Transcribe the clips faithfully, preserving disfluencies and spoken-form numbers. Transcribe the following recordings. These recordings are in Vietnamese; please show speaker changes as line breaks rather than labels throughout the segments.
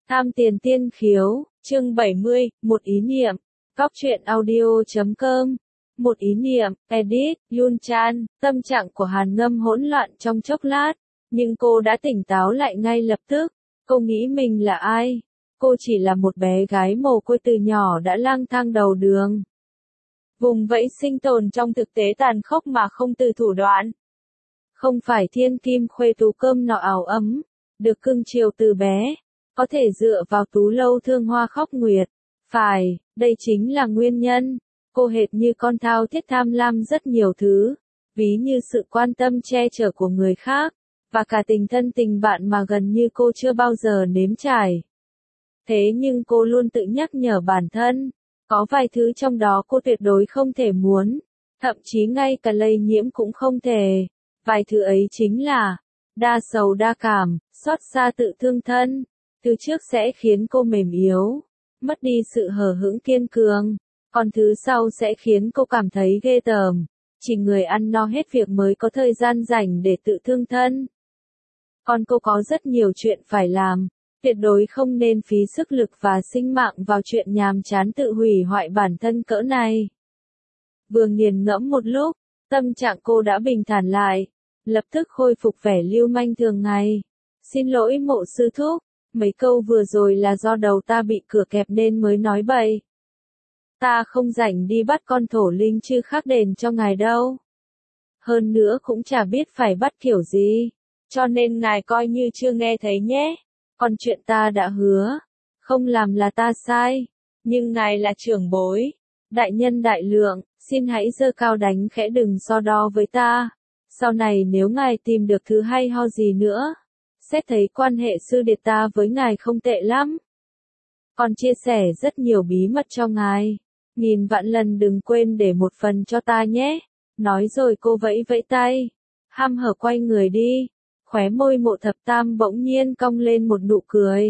Tham tiền tiên khiếu, chương bảy mươi, một ý niệm. Góc truyện audio chấm com. Một ý niệm, edit, Yun Chan, tâm trạng của Hàn Ngâm hỗn loạn trong chốc lát, nhưng cô đã tỉnh táo lại ngay lập tức. Cô nghĩ mình là ai? Cô chỉ là một bé gái mồ côi từ nhỏ đã lang thang đầu đường. Vùng vẫy sinh tồn trong thực tế tàn khốc mà không từ thủ đoạn. Không phải thiên kim khuê tú cơm nọ áo ấm, được cưng chiều từ bé, có thể dựa vào tú lâu thương hoa khóc nguyệt. Phải, đây chính là nguyên nhân. Cô hệt như con thao thiết tham lam rất nhiều thứ, ví như sự quan tâm che chở của người khác, và cả tình thân tình bạn mà gần như cô chưa bao giờ nếm trải. Thế nhưng cô luôn tự nhắc nhở bản thân, có vài thứ trong đó cô tuyệt đối không thể muốn, thậm chí ngay cả lây nhiễm cũng không thể. Vài thứ ấy chính là đa sầu đa cảm, xót xa tự thương thân. Thứ trước sẽ khiến cô mềm yếu, mất đi sự hờ hững kiên cường, còn thứ sau sẽ khiến cô cảm thấy ghê tởm. Chỉ người ăn no hết việc mới có thời gian rảnh để tự thương thân. Còn cô có rất nhiều chuyện phải làm, tuyệt đối không nên phí sức lực và sinh mạng vào chuyện nhàm chán tự hủy hoại bản thân cỡ này. Vừa nghiền ngẫm một lúc, tâm trạng cô đã bình thản lại, lập tức khôi phục vẻ lưu manh thường ngày. Xin lỗi Mộ sư thúc, mấy câu vừa rồi là do đầu ta bị cửa kẹp nên mới nói bậy. Ta không rảnh đi bắt con thổ linh chư khắc đền cho ngài đâu. Hơn nữa cũng chả biết phải bắt kiểu gì, cho nên ngài coi như chưa nghe thấy nhé. Còn chuyện ta đã hứa, không làm là ta sai, nhưng ngài là trưởng bối, đại nhân đại lượng, xin hãy giơ cao đánh khẽ đừng so đo với ta. Sau này nếu ngài tìm được thứ hay ho gì nữa, xét thấy quan hệ sư điệt ta với ngài không tệ lắm. Còn chia sẻ rất nhiều bí mật cho ngài. Nghìn vạn lần đừng quên để một phần cho ta nhé. Nói rồi cô vẫy vẫy tay. Hăm hở quay người đi. Khóe môi Mộ Thập Tam bỗng nhiên cong lên một nụ cười.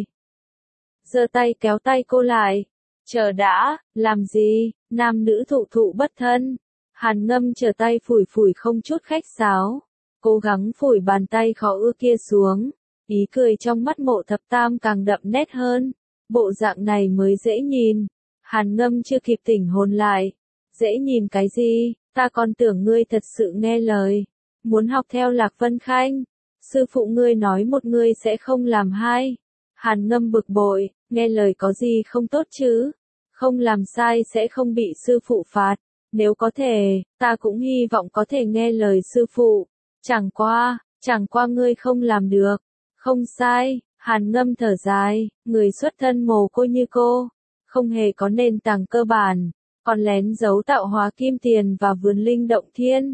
Giơ tay kéo tay cô lại. Chờ đã, làm gì, nam nữ thụ thụ bất thân. Hàn Ngâm trở tay phủi phủi không chút khách sáo. Cố gắng phủi bàn tay khó ưa kia xuống. Ý cười trong mắt Mộ Thập Tam càng đậm nét hơn. Bộ dạng này mới dễ nhìn. Hàn Ngâm chưa kịp tỉnh hồn lại. Dễ nhìn cái gì, ta còn tưởng ngươi thật sự nghe lời. Muốn học theo Lạc Vân Khanh. Sư phụ ngươi nói một ngươi sẽ không làm hai. Hàn Ngâm bực bội, nghe lời có gì không tốt chứ. Không làm sai sẽ không bị sư phụ phạt. Nếu có thể, ta cũng hy vọng có thể nghe lời sư phụ. Chẳng qua, chẳng qua ngươi không làm được. Không sai, Hàn Ngâm thở dài, người xuất thân mồ côi như cô, không hề có nền tảng cơ bản, còn lén giấu tạo hóa kim tiền và vườn linh động thiên.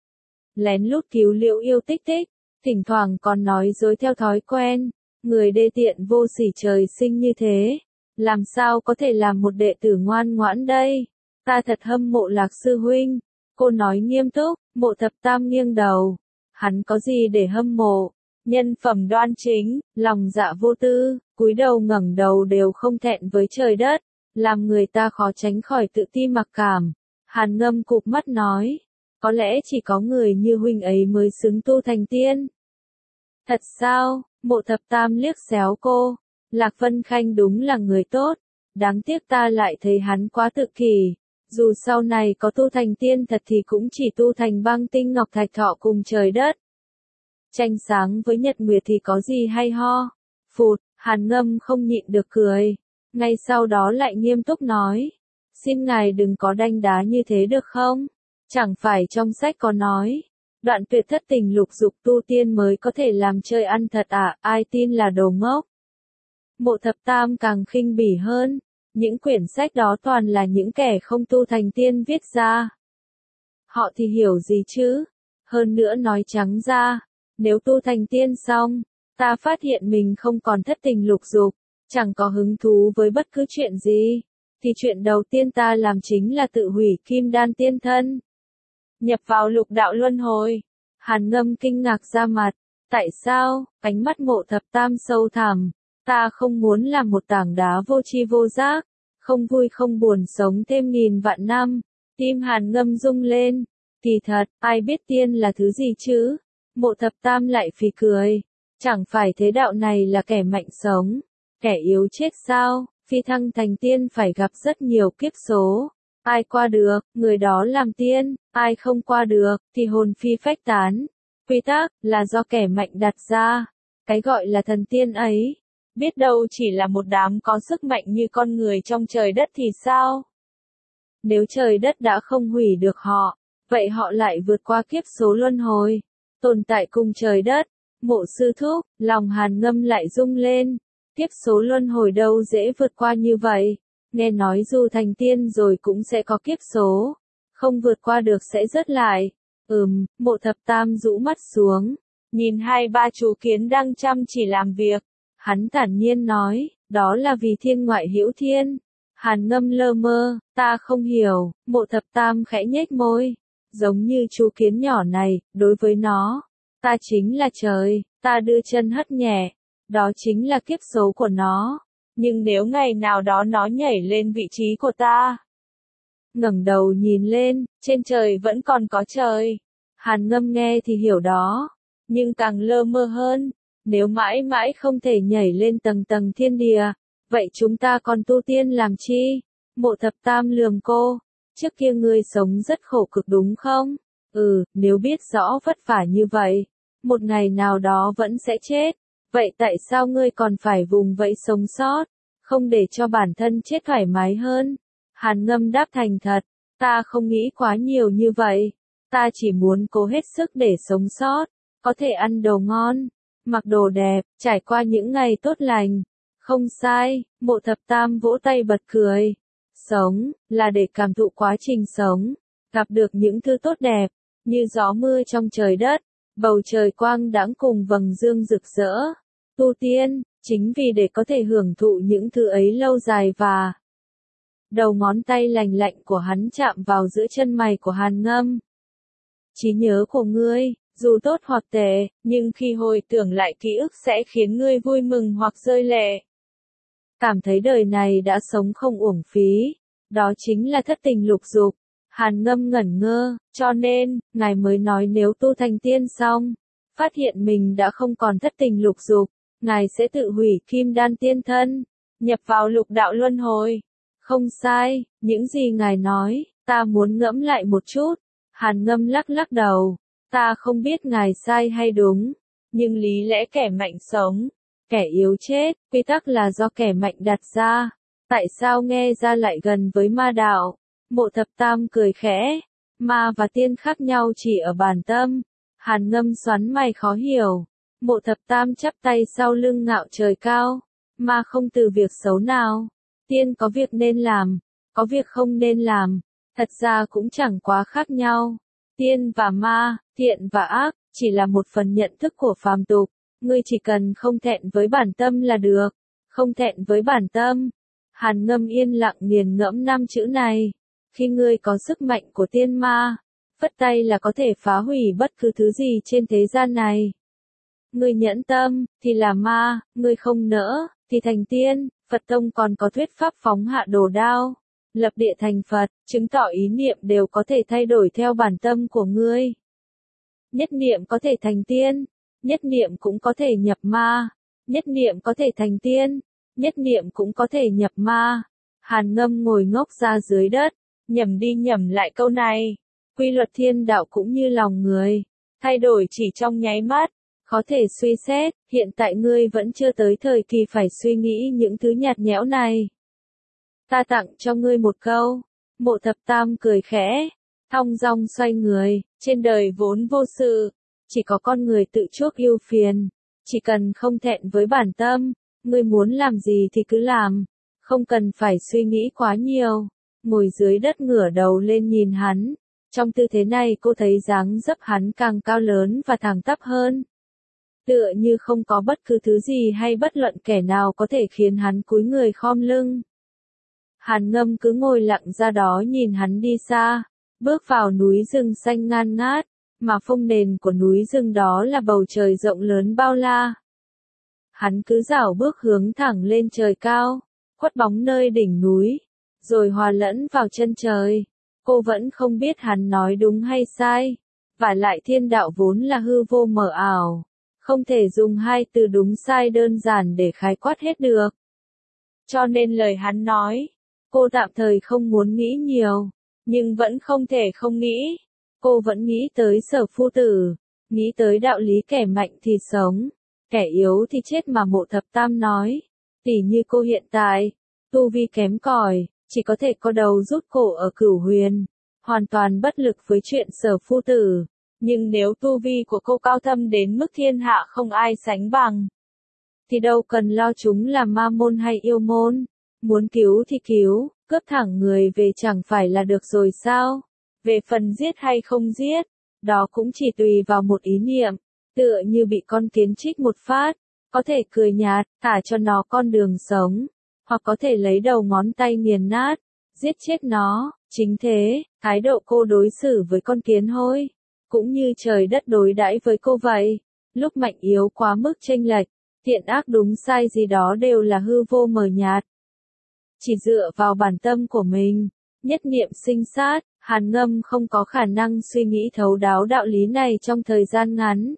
Lén lút cứu Liễu Yêu Tích Tích, thỉnh thoảng còn nói dối theo thói quen, người đê tiện vô sỉ trời sinh như thế, làm sao có thể làm một đệ tử ngoan ngoãn đây? Ta thật hâm mộ Lạc sư huynh. Cô nói nghiêm túc. Mộ Thập Tam nghiêng đầu. Hắn có gì để hâm mộ? Nhân phẩm đoan chính, lòng dạ vô tư, cúi đầu ngẩng đầu đều không thẹn với trời đất, làm người ta khó tránh khỏi tự ti mặc cảm. Hàn Ngâm cụp mắt nói, có lẽ chỉ có người như huynh ấy mới xứng tu thành tiên. Thật sao? Mộ Thập Tam liếc xéo cô. Lạc Vân Khanh đúng là người tốt, đáng tiếc ta lại thấy hắn quá tự kỷ. Dù sau này có tu thành tiên thật thì cũng chỉ tu thành băng tinh ngọc thạch thọ cùng trời đất. Tranh sáng với nhật nguyệt thì có gì hay ho. Phụt, Hàn Ngâm không nhịn được cười. Ngay sau đó lại nghiêm túc nói. Xin ngài đừng có đanh đá như thế được không? Chẳng phải trong sách có nói. Đoạn tuyệt thất tình lục dục tu tiên mới có thể làm chơi ăn thật à, ai tin là đồ ngốc. Mộ Thập Tam càng khinh bỉ hơn. Những quyển sách đó toàn là những kẻ không tu thành tiên viết ra. Họ thì hiểu gì chứ? Hơn nữa nói trắng ra, nếu tu thành tiên xong, ta phát hiện mình không còn thất tình lục dục, chẳng có hứng thú với bất cứ chuyện gì, thì chuyện đầu tiên ta làm chính là tự hủy kim đan tiên thân. Nhập vào lục đạo luân hồi. Hàn Ngâm kinh ngạc ra mặt. Tại sao? Ánh mắt Mộ Thập Tam sâu thẳm. Ta không muốn làm một tảng đá vô tri vô giác, không vui không buồn sống thêm nghìn vạn năm. Tim Hàn Ngâm rung lên. Kỳ thật, ai biết tiên là thứ gì chứ? Mộ Thập Tam lại phì cười. Chẳng phải thế đạo này là kẻ mạnh sống, kẻ yếu chết sao, phi thăng thành tiên phải gặp rất nhiều kiếp số. Ai qua được, người đó làm tiên, ai không qua được, thì hồn phi phách tán. Quy tắc, là do kẻ mạnh đặt ra. Cái gọi là thần tiên ấy, biết đâu chỉ là một đám có sức mạnh như con người trong trời đất thì sao? Nếu trời đất đã không hủy được họ, vậy họ lại vượt qua kiếp số luân hồi, tồn tại cùng trời đất. Mộ sư thúc, lòng Hàn Ngâm lại rung lên. Kiếp số luân hồi đâu dễ vượt qua như vậy. Nghe nói dù thành tiên rồi cũng sẽ có kiếp số. Không vượt qua được sẽ rớt lại. Ừm, Mộ Thập Tam rũ mắt xuống. Nhìn hai ba chú kiến đang chăm chỉ làm việc. Hắn thản nhiên nói, đó là vì thiên ngoại hữu thiên. Hàn Ngâm lơ mơ, ta không hiểu. Mộ Thập Tam khẽ nhếch môi. Giống như chú kiến nhỏ này, đối với nó, ta chính là trời, ta đưa chân hất nhẹ. Đó chính là kiếp số của nó. Nhưng nếu ngày nào đó nó nhảy lên vị trí của ta. Ngẩng đầu nhìn lên, trên trời vẫn còn có trời. Hàn Ngâm nghe thì hiểu đó. Nhưng càng lơ mơ hơn. Nếu mãi mãi không thể nhảy lên tầng tầng thiên địa, vậy chúng ta còn tu tiên làm chi? Mộ Thập Tam lườm cô. Trước kia ngươi sống rất khổ cực đúng không? Ừ, nếu biết rõ vất vả như vậy, một ngày nào đó vẫn sẽ chết. Vậy tại sao ngươi còn phải vùng vẫy sống sót, không để cho bản thân chết thoải mái hơn? Hàn Ngâm đáp thành thật, ta không nghĩ quá nhiều như vậy. Ta chỉ muốn cố hết sức để sống sót, có thể ăn đồ ngon, mặc đồ đẹp, trải qua những ngày tốt lành. Không sai, Mộ Thập Tam vỗ tay bật cười. Sống, là để cảm thụ quá trình sống, gặp được những thứ tốt đẹp, như gió mưa trong trời đất, bầu trời quang đãng cùng vầng dương rực rỡ. Tu tiên, chính vì để có thể hưởng thụ những thứ ấy lâu dài và... Đầu ngón tay lành lạnh của hắn chạm vào giữa chân mày của Hàn Ngâm. Trí nhớ của ngươi, dù tốt hoặc tệ, nhưng khi hồi tưởng lại ký ức sẽ khiến ngươi vui mừng hoặc rơi lệ. Cảm thấy đời này đã sống không uổng phí. Đó chính là thất tình lục dục. Hàn Ngâm ngẩn ngơ, cho nên, ngài mới nói nếu tu thành tiên xong, phát hiện mình đã không còn thất tình lục dục, ngài sẽ tự hủy kim đan tiên thân, nhập vào lục đạo luân hồi. Không sai, những gì ngài nói, ta muốn ngẫm lại một chút. Hàn Ngâm lắc lắc đầu, ta không biết ngài sai hay đúng, nhưng lý lẽ kẻ mạnh sống, kẻ yếu chết, quy tắc là do kẻ mạnh đặt ra. Tại sao nghe ra lại gần với ma đạo? Mộ Thập Tam cười khẽ. Ma và tiên khác nhau chỉ ở bản tâm. Hàn Ngâm xoắn mày khó hiểu. Mộ Thập Tam chắp tay sau lưng ngạo trời cao. Ma không từ việc xấu nào. Tiên có việc nên làm, có việc không nên làm. Thật ra cũng chẳng quá khác nhau. Tiên và ma, thiện và ác, chỉ là một phần nhận thức của phàm tục. Ngươi chỉ cần không thẹn với bản tâm là được. Không thẹn với bản tâm. Hàn Ngâm yên lặng nghiền ngẫm năm chữ này. Khi ngươi có sức mạnh của tiên ma, phất tay là có thể phá hủy bất cứ thứ gì trên thế gian này. Ngươi nhẫn tâm, thì là ma, ngươi không nỡ, thì thành tiên. Phật tông còn có thuyết pháp phóng hạ đồ đao, lập địa thành Phật, chứng tỏ ý niệm đều có thể thay đổi theo bản tâm của ngươi. Nhất niệm có thể thành tiên, nhất niệm cũng có thể nhập ma, nhất niệm có thể thành tiên, nhất niệm cũng có thể nhập ma. Hàn Ngâm ngồi ngốc ra dưới đất, nhẩm đi nhẩm lại câu này. Quy luật thiên đạo cũng như lòng người, thay đổi chỉ trong nháy mắt, khó thể suy xét. Hiện tại ngươi vẫn chưa tới thời kỳ phải suy nghĩ những thứ nhạt nhẽo này. Ta tặng cho ngươi một câu. Mộ Thập Tam cười khẽ, thong dong xoay người. Trên đời vốn vô sự, chỉ có con người tự chuốc ưu phiền. Chỉ cần không thẹn với bản tâm, ngươi muốn làm gì thì cứ làm, không cần phải suy nghĩ quá nhiều. Ngồi dưới đất ngửa đầu lên nhìn hắn. Trong tư thế này cô thấy dáng dấp hắn càng cao lớn và thẳng tắp hơn. Tựa như không có bất cứ thứ gì hay bất luận kẻ nào có thể khiến hắn cúi người khom lưng. Hàn Ngâm cứ ngồi lặng ra đó nhìn hắn đi xa, bước vào núi rừng xanh ngàn ngát, mà phông nền của núi rừng đó là bầu trời rộng lớn bao la. Hắn cứ dảo bước hướng thẳng lên trời cao, khuất bóng nơi đỉnh núi, rồi hòa lẫn vào chân trời. Cô vẫn không biết hắn nói đúng hay sai, và lại thiên đạo vốn là hư vô mờ ảo, không thể dùng hai từ đúng sai đơn giản để khái quát hết được. cho nên lời hắn nói, cô tạm thời không muốn nghĩ nhiều, nhưng vẫn không thể không nghĩ. Cô vẫn nghĩ tới Sở Phu Tử, nghĩ tới đạo lý kẻ mạnh thì sống, kẻ yếu thì chết mà Mộ Thập Tam nói. Tỉ như cô hiện tại, tu vi kém cỏi, chỉ có thể co đầu rút cổ ở Cửu Huyền, hoàn toàn bất lực với chuyện Sở Phu Tử. Nhưng nếu tu vi của cô cao thâm đến mức thiên hạ không ai sánh bằng, thì đâu cần lo chúng là ma môn hay yêu môn. Muốn cứu thì cứu, cướp thẳng người về chẳng phải là được rồi sao? Về phần giết hay không giết, đó cũng chỉ tùy vào một ý niệm, tựa như bị con kiến trích một phát, có thể cười nhạt, thả cho nó con đường sống, hoặc có thể lấy đầu ngón tay nghiền nát, giết chết nó. Chính thế, thái độ cô đối xử với con kiến hôi, cũng như trời đất đối đãi với cô vậy. Lúc mạnh yếu quá mức chênh lệch, thiện ác đúng sai gì đó đều là hư vô mờ nhạt. Chỉ dựa vào bản tâm của mình, nhất niệm sinh sát, Hàn Ngâm không có khả năng suy nghĩ thấu đáo đạo lý này trong thời gian ngắn.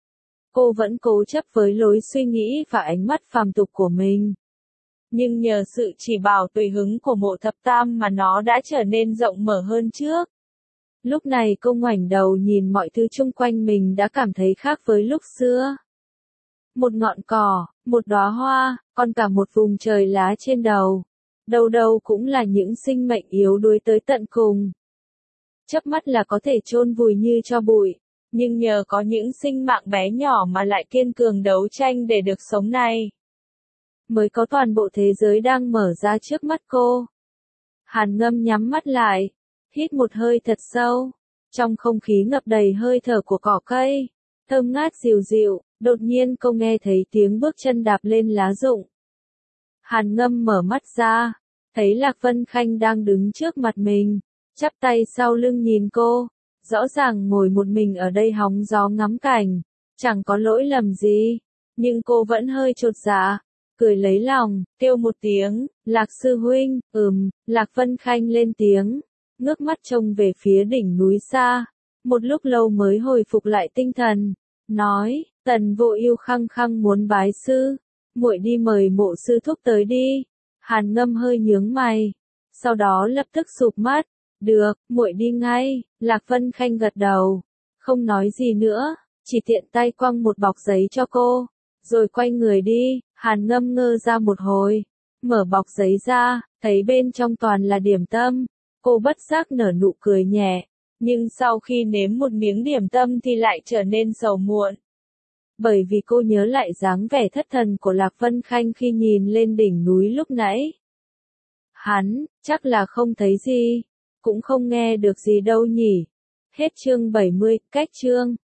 Cô vẫn cố chấp với lối suy nghĩ và ánh mắt phàm tục của mình. Nhưng nhờ sự chỉ bảo tùy hứng của Mộ Thập Tam mà nó đã trở nên rộng mở hơn trước. Lúc này cô ngoảnh đầu nhìn mọi thứ xung quanh mình đã cảm thấy khác với lúc xưa. Một ngọn cỏ, một đóa hoa, còn cả một vùng trời lá trên đầu. Đâu đâu cũng là những sinh mệnh yếu đuối tới tận cùng. Chớp mắt là có thể chôn vùi như tro bụi, nhưng nhờ có những sinh mạng bé nhỏ mà lại kiên cường đấu tranh để được sống này, mới có toàn bộ thế giới đang mở ra trước mắt cô. Hàn Ngâm nhắm mắt lại, hít một hơi thật sâu. Trong không khí ngập đầy hơi thở của cỏ cây, thơm ngát dịu dịu, đột nhiên cô nghe thấy tiếng bước chân đạp lên lá rụng. Hàn Ngâm mở mắt ra, thấy Lạc Vân Khanh đang đứng trước mặt mình, chắp tay sau lưng nhìn cô, rõ ràng ngồi một mình ở đây hóng gió ngắm cảnh, chẳng có lỗi lầm gì, nhưng cô vẫn hơi chột dạ, cười lấy lòng, kêu một tiếng, Lạc sư huynh. Ừm. Lạc Vân Khanh lên tiếng, ngước mắt trông về phía đỉnh núi xa, một lúc lâu mới hồi phục lại tinh thần, nói, Tần Vô Ưu khăng khăng muốn bái sư, muội đi mời Mộ sư thúc tới đi. Hàn Ngâm hơi nhướng mày, sau đó lập tức sụp mắt, được, muội đi ngay. Lạc Vân Khanh gật đầu, không nói gì nữa, chỉ tiện tay quăng một bọc giấy cho cô, rồi quay người đi. Hàn Ngâm ngơ ra một hồi, mở bọc giấy ra, thấy bên trong toàn là điểm tâm, cô bất giác nở nụ cười nhẹ, nhưng sau khi nếm một miếng điểm tâm thì lại trở nên sầu muộn. Bởi vì cô nhớ lại dáng vẻ thất thần của Lạc Vân Khanh khi nhìn lên đỉnh núi lúc nãy. Hắn, chắc là không thấy gì, cũng không nghe được gì đâu nhỉ. Hết chương bảy mươi, cách chương.